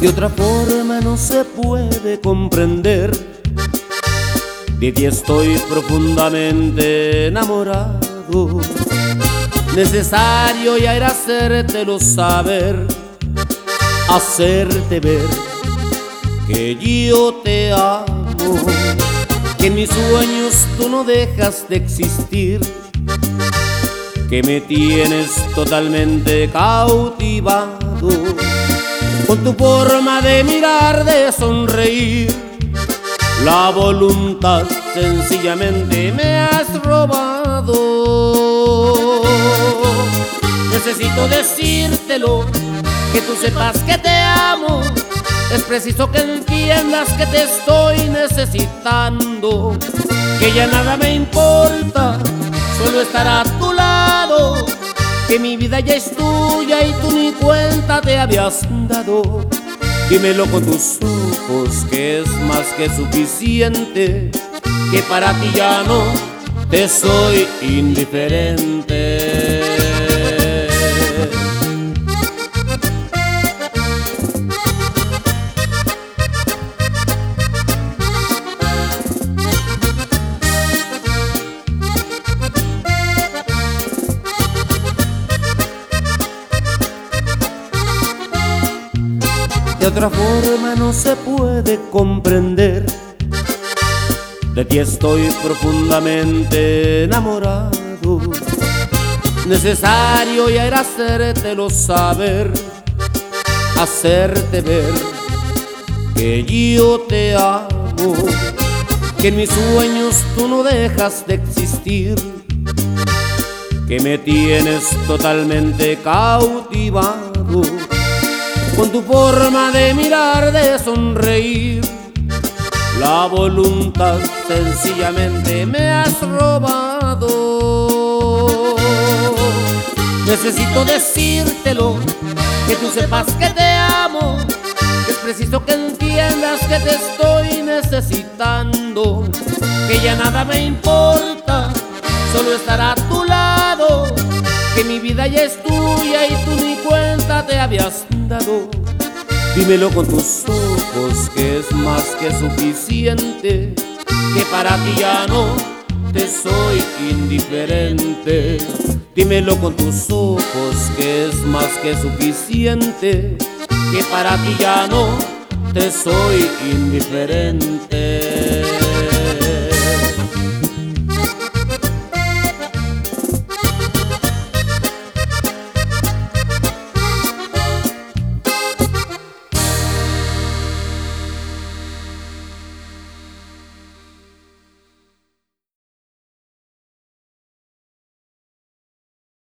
De otra forma no se puede comprender. De ti estoy profundamente enamorado. Necesario ya era hacértelo saber, hacerte ver que yo te amo, que en mis sueños tú no dejas de existir, que me tienes totalmente cautivado con tu forma de mirar, de sonreír. La voluntad sencillamente me has robado. Necesito decírtelo, que tú sepas que te amo. Es preciso que entiendas que te estoy necesitando, que ya nada me importa, solo estar a tu lado, que mi vida ya es tuya y tú ni cuenta te habías dado. Dímelo con tus ojos, que es más que suficiente, que para ti ya no te soy indiferente. De otra forma no se puede comprender. De ti estoy profundamente enamorado. Necesario ya era hacértelo saber, hacerte ver que yo te amo, que en mis sueños tú no dejas de existir, que me tienes totalmente cautivado con tu forma de mirar, de sonreír. La voluntad sencillamente me has robado. Necesito decírtelo, que tú sepas que te amo, que es preciso que entiendas que te estoy necesitando, que ya nada me importa, solo estar a tu lado, que mi vida ya es tuya y tú ni cuenta te habías dado. Dímelo con tus ojos, que es más que suficiente, que para ti ya no te soy indiferente. Dímelo con tus ojos, que es más que suficiente, que para ti ya no te soy indiferente.